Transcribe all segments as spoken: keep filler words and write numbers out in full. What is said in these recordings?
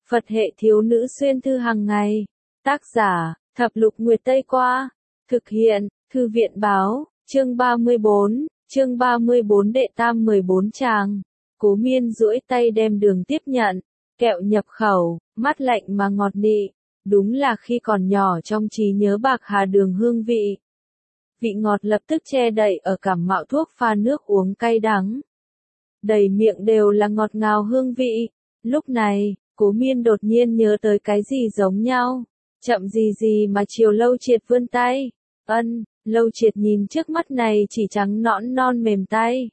Phật hệ thiếu nữ xuyên thư hàng ngày. Tác giả, Thập Lục Nguyệt Tây Qua. Thực hiện, Thư viện Báo, chương ba mươi bốn, chương ba mươi bốn đệ tam mười bốn tràng. Cố Miên duỗi tay đem đường tiếp nhận, kẹo nhập khẩu, mát lạnh mà ngọt nị. Đúng là khi còn nhỏ trong trí nhớ bạc hà đường hương vị. Vị ngọt lập tức che đậy ở cảm mạo thuốc pha nước uống cay đắng. Đầy miệng đều là ngọt ngào hương vị. Lúc này, Cố Miên đột nhiên nhớ tới cái gì giống nhau. Chậm gì gì mà chiều Lâu Triệt vươn tay. Ân, Lâu Triệt nhìn trước mắt này chỉ trắng nõn non mềm tay.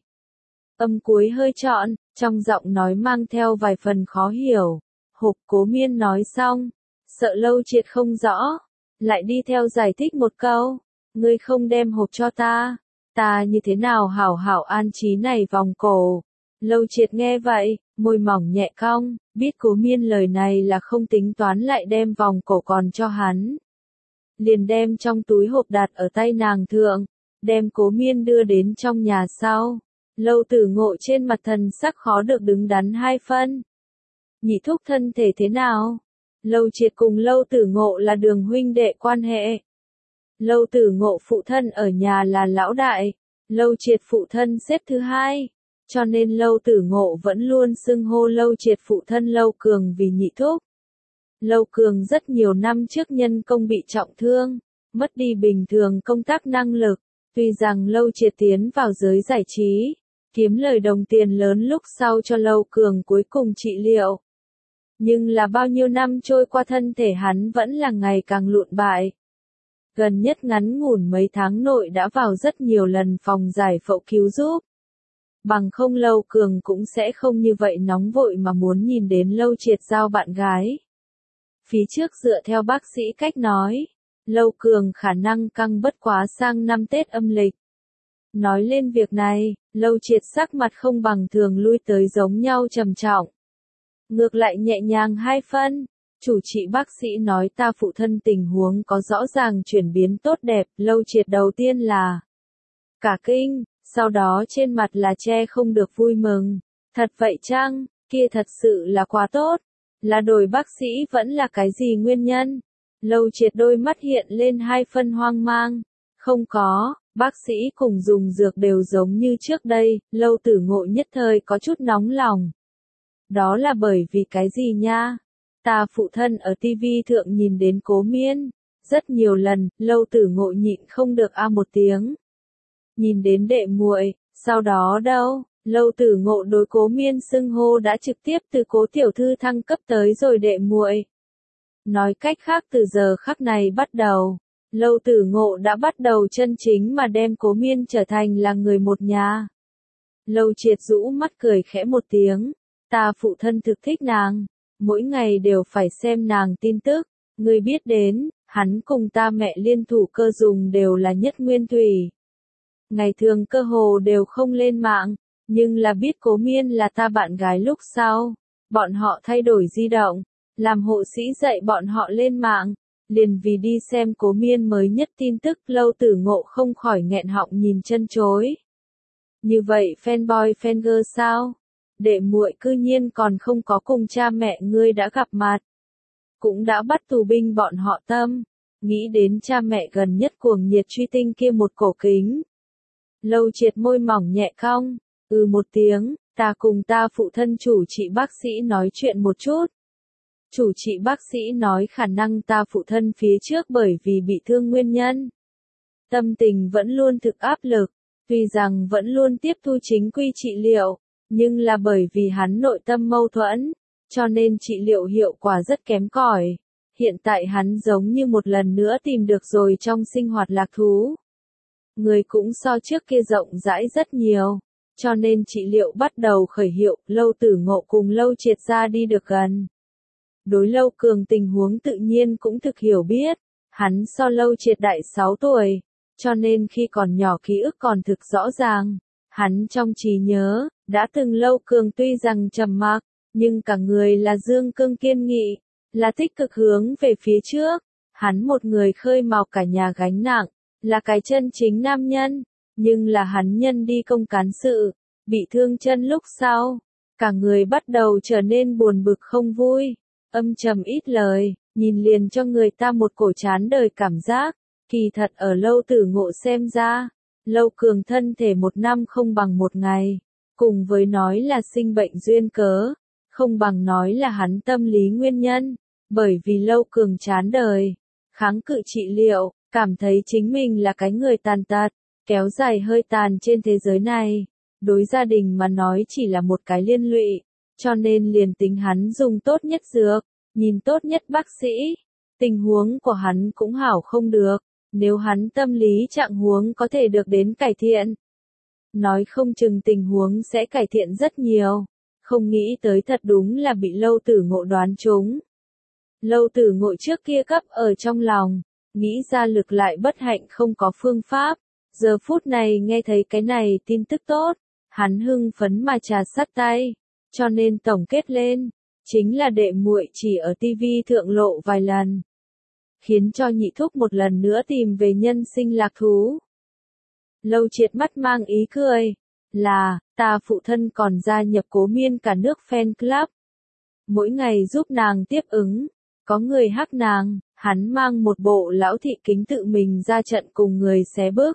Âm cuối hơi trọn, trong giọng nói mang theo vài phần khó hiểu. Hộp Cố Miên nói xong, sợ Lâu Triệt không rõ, lại đi theo giải thích một câu. Ngươi không đem hộp cho ta, ta như thế nào hảo hảo an trí này vòng cổ. Lâu Triệt nghe vậy, môi mỏng nhẹ cong, biết Cố Miên lời này là không tính toán lại đem vòng cổ còn cho hắn. Liền đem trong túi hộp đặt ở tay nàng thượng, đem Cố Miên đưa đến trong nhà sau. Lâu Tử Ngộ trên mặt thần sắc khó được đứng đắn hai phân. Nhị thúc thân thể thế nào? Lâu Triệt cùng Lâu Tử Ngộ là đường huynh đệ quan hệ. Lâu Tử Ngộ phụ thân ở nhà là lão đại, Lâu Triệt phụ thân xếp thứ hai, cho nên Lâu Tử Ngộ vẫn luôn xưng hô Lâu Triệt phụ thân Lâu Cường vì nhị thúc. Lâu Cường rất nhiều năm trước nhân công bị trọng thương, mất đi bình thường công tác năng lực, tuy rằng Lâu Triệt tiến vào giới giải trí, kiếm lời đồng tiền lớn lúc sau cho Lâu Cường cuối cùng trị liệu. Nhưng là bao nhiêu năm trôi qua thân thể hắn vẫn là ngày càng lụn bại. Gần nhất ngắn ngủn mấy tháng nội đã vào rất nhiều lần phòng giải phẫu cứu giúp. Bằng không Lâu Cường cũng sẽ không như vậy nóng vội mà muốn nhìn đến Lâu Triệt giao bạn gái. Phía trước dựa theo bác sĩ cách nói, Lâu Cường khả năng căng bất quá sang năm Tết âm lịch. Nói lên việc này, Lâu Triệt sắc mặt không bằng thường lui tới giống nhau trầm trọng. Ngược lại nhẹ nhàng hai phân. Chủ trị bác sĩ nói ta phụ thân tình huống có rõ ràng chuyển biến tốt đẹp. Lâu Triệt đầu tiên là cả kinh, sau đó trên mặt là che không được vui mừng. Thật vậy chăng, kia thật sự là quá tốt. Là đổi bác sĩ vẫn là cái gì nguyên nhân? Lâu Triệt đôi mắt hiện lên hai phân hoang mang. Không có, bác sĩ cùng dùng dược đều giống như trước đây. Lâu Tử Ngộ nhất thời có chút nóng lòng. Đó là bởi vì cái gì nha? Ta phụ thân ở tivi thượng nhìn đến Cố Miên, rất nhiều lần, Lâu Tử Ngộ nhịn không được a một tiếng. Nhìn đến đệ muội, sau đó đâu, Lâu Tử Ngộ đối Cố Miên xưng hô đã trực tiếp từ Cố tiểu thư thăng cấp tới rồi đệ muội. Nói cách khác từ giờ khắc này bắt đầu, Lâu Tử Ngộ đã bắt đầu chân chính mà đem Cố Miên trở thành là người một nhà. Lâu Triệt rũ mắt cười khẽ một tiếng, ta phụ thân thực thích nàng. Mỗi ngày đều phải xem nàng tin tức, ngươi biết đến, hắn cùng ta mẹ liên thủ cơ dùng đều là nhất nguyên thủy. Ngày thường cơ hồ đều không lên mạng, nhưng là biết Cố Miên là ta bạn gái lúc sau, bọn họ thay đổi di động, làm hộ sĩ dạy bọn họ lên mạng, liền vì đi xem Cố Miên mới nhất tin tức. Lâu Tử Ngộ không khỏi nghẹn họng nhìn chân chối. Như vậy fanboy fangirl sao? Đệ muội cư nhiên còn không có cùng cha mẹ ngươi đã gặp mặt. Cũng đã bắt tù binh bọn họ tâm. Nghĩ đến cha mẹ gần nhất cuồng nhiệt truy tinh kia một cổ kính. Lâu Triệt môi mỏng nhẹ cong. Ừ một tiếng, ta cùng ta phụ thân chủ trị bác sĩ nói chuyện một chút. Chủ trị bác sĩ nói khả năng ta phụ thân phía trước bởi vì bị thương nguyên nhân. Tâm tình vẫn luôn thực áp lực. Tuy rằng vẫn luôn tiếp thu chính quy trị liệu. Nhưng là bởi vì hắn nội tâm mâu thuẫn, cho nên trị liệu hiệu quả rất kém cỏi. Hiện tại hắn giống như một lần nữa tìm được rồi trong sinh hoạt lạc thú. Người cũng so trước kia rộng rãi rất nhiều, cho nên trị liệu bắt đầu khởi hiệu. Lâu Tử Ngộ cùng Lâu Triệt ra đi được gần. Đối Lâu Cường tình huống tự nhiên cũng thực hiểu biết, hắn so Lâu Triệt đại sáu tuổi, cho nên khi còn nhỏ ký ức còn thực rõ ràng. Hắn trong trí nhớ, đã từng Lâu Cường tuy rằng trầm mặc, nhưng cả người là dương cương kiên nghị, là tích cực hướng về phía trước. Hắn một người khơi mào cả nhà gánh nặng, là cái chân chính nam nhân, nhưng là hắn nhân đi công cán sự, bị thương chân lúc sau, cả người bắt đầu trở nên buồn bực không vui. âm trầm ít lời, nhìn liền cho người ta một cổ chán đời cảm giác. Kỳ thật ở Lâu Tử Ngộ xem ra, Lâu Cường thân thể một năm không bằng một ngày, cùng với nói là sinh bệnh duyên cớ, không bằng nói là hắn tâm lý nguyên nhân, bởi vì Lâu Cường chán đời, kháng cự trị liệu, cảm thấy chính mình là cái người tàn tật, kéo dài hơi tàn trên thế giới này, đối gia đình mà nói chỉ là một cái liên lụy, cho nên liền tính hắn dùng tốt nhất dược, nhìn tốt nhất bác sĩ, tình huống của hắn cũng hảo không được, nếu hắn tâm lý trạng huống có thể được đến cải thiện. Nói không chừng tình huống sẽ cải thiện rất nhiều, không nghĩ tới thật đúng là bị Lâu Tử Ngộ đoán trúng. Lâu Tử Ngộ trước kia cấp ở trong lòng, nghĩ ra lực lại bất hạnh không có phương pháp, giờ phút này nghe thấy cái này tin tức tốt, hắn hưng phấn mà trà sắt tay, cho nên tổng kết lên, chính là đệ muội chỉ ở tivi thượng lộ vài lần, khiến cho nhị thúc một lần nữa tìm về nhân sinh lạc thú. Lâu Triệt mắt mang ý cười, là, ta phụ thân còn gia nhập Cố Miên cả nước fan club. Mỗi ngày giúp nàng tiếp ứng, có người hắc nàng, hắn mang một bộ lão thị kính tự mình ra trận cùng người xé bước.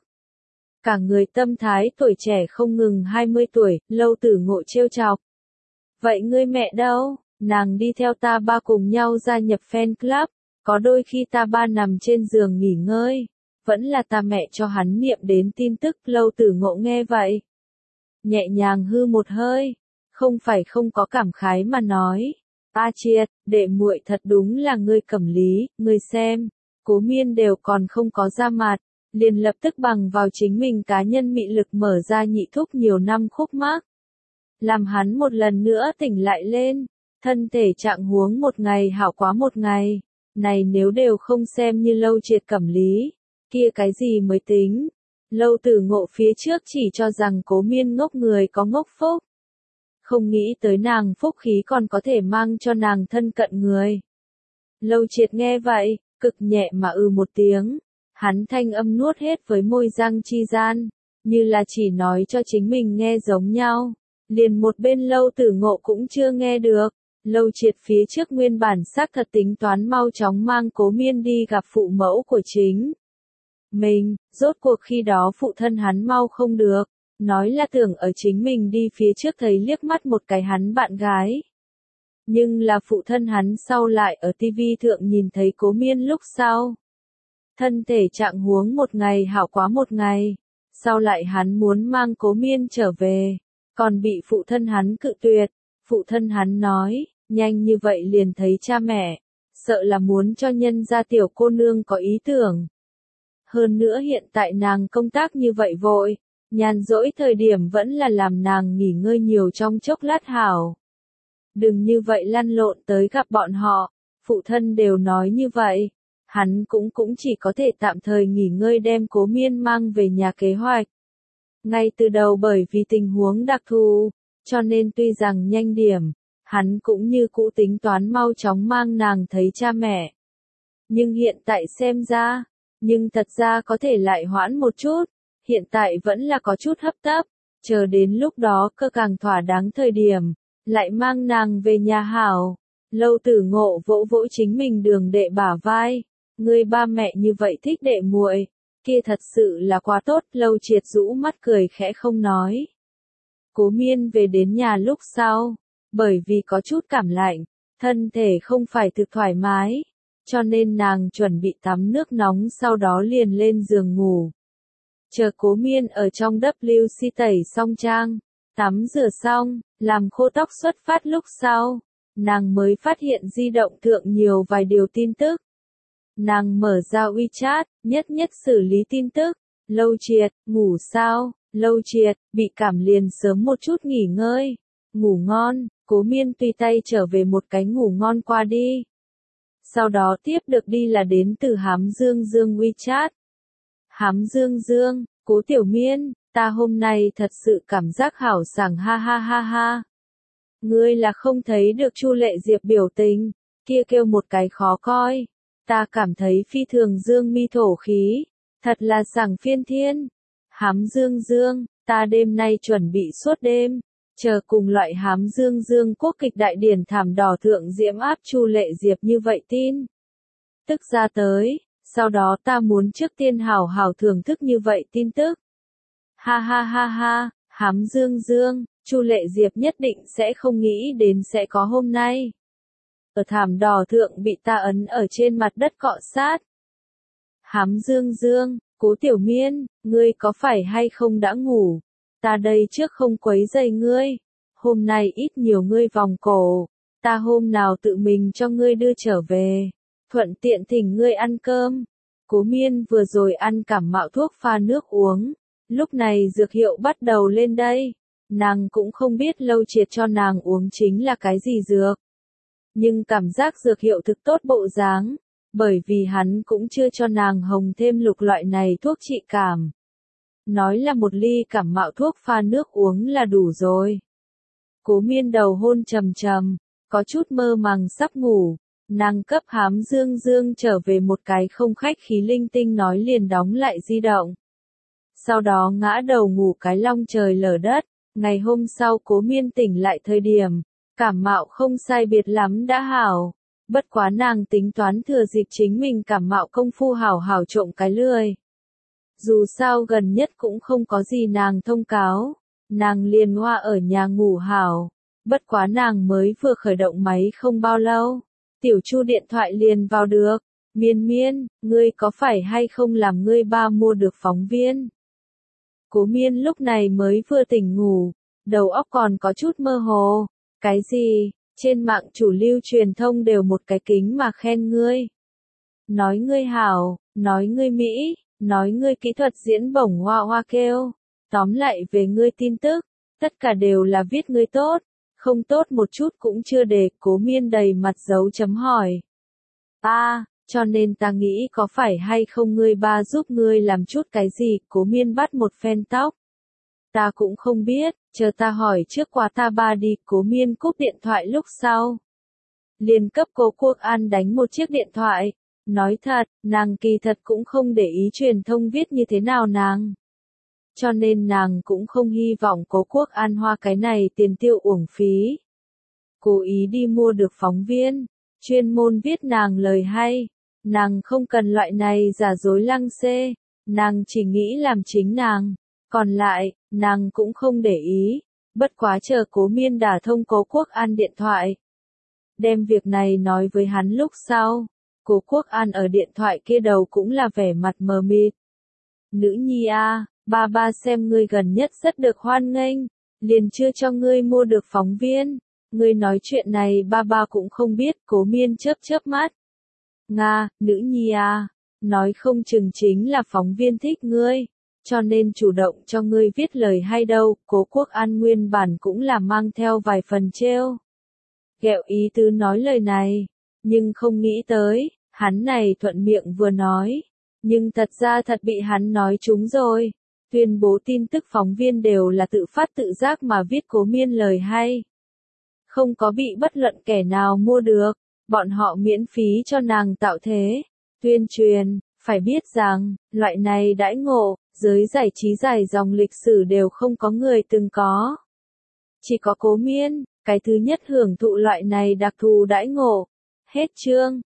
Cả người tâm thái tuổi trẻ không ngừng hai mươi tuổi, Lâu Tử Ngộ trêu chọc. Vậy ngươi mẹ đâu? Nàng đi theo ta ba cùng nhau gia nhập fan club, có đôi khi ta ba nằm trên giường nghỉ ngơi, vẫn là ta mẹ cho hắn niệm đến tin tức. Lâu Tử Ngộ nghe vậy, nhẹ nhàng hư một hơi, không phải không có cảm khái mà nói, A Triệt, đệ muội thật đúng là ngươi cẩm lý, ngươi xem, Cố Miên đều còn không có ra mặt, liền lập tức bằng vào chính mình cá nhân mị lực mở ra nhị thúc nhiều năm khúc mắc, làm hắn một lần nữa tỉnh lại lên, thân thể trạng huống một ngày hảo quá một ngày, này nếu đều không xem như Lâu Triệt cẩm lý, kia cái gì mới tính. Lâu Tử Ngộ phía trước chỉ cho rằng Cố Miên ngốc người có ngốc phúc, không nghĩ tới nàng phúc khí còn có thể mang cho nàng thân cận người. Lâu Triệt nghe vậy, cực nhẹ mà ừ một tiếng, hắn thanh âm nuốt hết với môi răng chi gian, như là chỉ nói cho chính mình nghe giống nhau, liền một bên Lâu Tử Ngộ cũng chưa nghe được. Lâu Triệt phía trước nguyên bản xác thật tính toán mau chóng mang Cố Miên đi gặp phụ mẫu của chính mình, rốt cuộc khi đó phụ thân hắn mau không được, nói là tưởng ở chính mình đi phía trước thấy liếc mắt một cái hắn bạn gái. Nhưng là phụ thân hắn sau lại ở tivi thượng nhìn thấy Cố Miên lúc sau. Thân thể trạng huống một ngày hảo quá một ngày, sau lại hắn muốn mang Cố Miên trở về, còn bị phụ thân hắn cự tuyệt, phụ thân hắn nói, nhanh như vậy liền thấy cha mẹ, sợ là muốn cho nhân gia tiểu cô nương có ý tưởng. Hơn nữa hiện tại nàng công tác như vậy vội, nhàn rỗi thời điểm vẫn là làm nàng nghỉ ngơi nhiều trong chốc lát hảo. Đừng như vậy lăn lộn tới gặp bọn họ, phụ thân đều nói như vậy, hắn cũng cũng chỉ có thể tạm thời nghỉ ngơi đem Cố Miên mang về nhà kế hoạch. Ngay từ đầu bởi vì tình huống đặc thù, cho nên tuy rằng nhanh điểm, hắn cũng như cũ tính toán mau chóng mang nàng thấy cha mẹ. Nhưng hiện tại xem ra, nhưng thật ra có thể lại hoãn một chút, hiện tại vẫn là có chút hấp tấp, chờ đến lúc đó cơ càng thỏa đáng thời điểm, lại mang nàng về nhà hảo. Lâu Tử Ngộ vỗ vỗ chính mình đường đệ bả vai, ngươi ba mẹ như vậy thích đệ muội, kia thật sự là quá tốt. Lâu Triệt rũ mắt cười khẽ không nói. Cố Miên về đến nhà lúc sau, bởi vì có chút cảm lạnh, thân thể không phải thực thoải mái, cho nên nàng chuẩn bị tắm nước nóng sau đó liền lên giường ngủ. Chờ Cố Miên ở trong W C tẩy xong trang, tắm rửa xong, làm khô tóc xuất phát lúc sau, nàng mới phát hiện di động thượng nhiều vài điều tin tức. Nàng mở ra WeChat, nhất nhất xử lý tin tức. Lâu Triệt, ngủ sao? Lâu Triệt, bị cảm liền sớm một chút nghỉ ngơi. Ngủ ngon. Cố Miên tùy tay trở về một cái ngủ ngon qua đi. Sau đó tiếp được đi là đến từ Hám Dương Dương WeChat. Hám Dương Dương, Cố Tiểu Miên, ta hôm nay thật sự cảm giác hảo sảng ha ha ha ha. Ngươi là không thấy được Chu Lệ Diệp biểu tình, kia kêu một cái khó coi. Ta cảm thấy phi thường dương mi thổ khí, thật là sảng phiên thiên. Hám Dương Dương, ta đêm nay chuẩn bị suốt đêm, Chờ cùng loại hám dương dương quốc kịch đại điển thảm đỏ thượng diễm áp Chu Lệ Diệp như vậy tin. Tức ra tới, sau đó ta muốn trước tiên hảo hảo thưởng thức như vậy tin tức. Ha ha ha ha, hám dương dương, Chu Lệ Diệp nhất định sẽ không nghĩ đến sẽ có hôm nay. Ở thảm đỏ thượng bị ta ấn ở trên mặt đất cọ sát. Hám dương dương, Cố Tiểu Miên, ngươi có phải hay không đã ngủ? Ta đây trước không quấy rầy ngươi. Hôm nay ít nhiều ngươi vòng cổ. Ta hôm nào tự mình cho ngươi đưa trở về. Thuận tiện thỉnh ngươi ăn cơm. Cố Miên vừa rồi ăn cảm mạo thuốc pha nước uống. Lúc này dược hiệu bắt đầu lên đây. Nàng cũng không biết Lâu Triệt cho nàng uống chính là cái gì dược. Nhưng cảm giác dược hiệu thực tốt bộ dáng. Bởi vì hắn cũng chưa cho nàng hồng thêm lục loại này thuốc trị cảm. Nói là một ly cảm mạo thuốc pha nước uống là đủ rồi. Cố Miên đầu hôn trầm trầm, có chút mơ màng sắp ngủ. Nàng cấp hám dương dương trở về một cái không khách khí linh tinh nói liền đóng lại di động. Sau đó ngã đầu ngủ cái long trời lở đất. Ngày hôm sau Cố Miên tỉnh lại thời điểm, cảm mạo không sai biệt lắm đã hảo. Bất quá nàng tính toán thừa dịp chính mình cảm mạo công phu hảo hảo trộm cái lười. Dù sao gần nhất cũng không có gì nàng thông cáo, nàng liền hoa ở nhà ngủ hảo. Bất quá nàng mới vừa khởi động máy không bao lâu, Tiểu Chu điện thoại liền vào được. Miên Miên, ngươi có phải hay không làm ngươi ba mua được phóng viên? Cố Miên lúc này mới vừa tỉnh ngủ, đầu óc còn có chút mơ hồ. Cái gì? Trên mạng chủ lưu truyền thông đều một cái kính mà khen ngươi. Nói ngươi hảo, nói ngươi mỹ, nói ngươi kỹ thuật diễn bổng hoa hoa kêu. Tóm lại về ngươi tin tức, tất cả đều là viết ngươi tốt, không tốt một chút cũng chưa để. Cố Miên đầy mặt dấu chấm hỏi. À, cho nên ta nghĩ có phải hay không ngươi ba giúp ngươi làm chút cái gì. Cố Miên bắt một phen tóc. Ta cũng không biết, chờ ta hỏi trước qua ta ba đi. Cố Miên cúp điện thoại lúc sau. Liền cấp Cố Quốc An đánh một chiếc điện thoại. Nói thật, nàng kỳ thật cũng không để ý truyền thông viết như thế nào nàng. Cho nên nàng cũng không hy vọng Cố Quốc An hoa cái này tiền tiêu uổng phí. Cố ý đi mua được phóng viên, chuyên môn viết nàng lời hay. Nàng không cần loại này giả dối lăng xê, nàng chỉ nghĩ làm chính nàng. Còn lại, nàng cũng không để ý, bất quá chờ Cố Miên đả thông Cố Quốc An điện thoại. Đem việc này nói với hắn lúc sau, Cố Quốc An ở điện thoại kia đầu cũng là vẻ mặt mờ mịt. Nữ nhi a, ba ba xem ngươi gần nhất rất được hoan nghênh, liền chưa cho ngươi mua được phóng viên. Ngươi nói chuyện này ba ba cũng không biết. Cố Miên chớp chớp mắt. Nga, nữ nhi a, nói không chừng chính là phóng viên thích ngươi. Cho nên chủ động cho ngươi viết lời hay đâu. Cố Quốc An nguyên bản cũng là mang theo vài phần trêu ghẹo ý tứ nói lời này, nhưng không nghĩ tới, hắn này thuận miệng vừa nói, nhưng thật ra thật bị hắn nói trúng rồi. Tuyên bố tin tức phóng viên đều là tự phát tự giác mà viết Cố Miên lời hay. Không có bị bất luận kẻ nào mua được, bọn họ miễn phí cho nàng tạo thế, tuyên truyền. Phải biết rằng, loại này đãi ngộ, giới giải trí dài dòng lịch sử đều không có người từng có. Chỉ có Cố Miên, cái thứ nhất hưởng thụ loại này đặc thù đãi ngộ. Hết chương.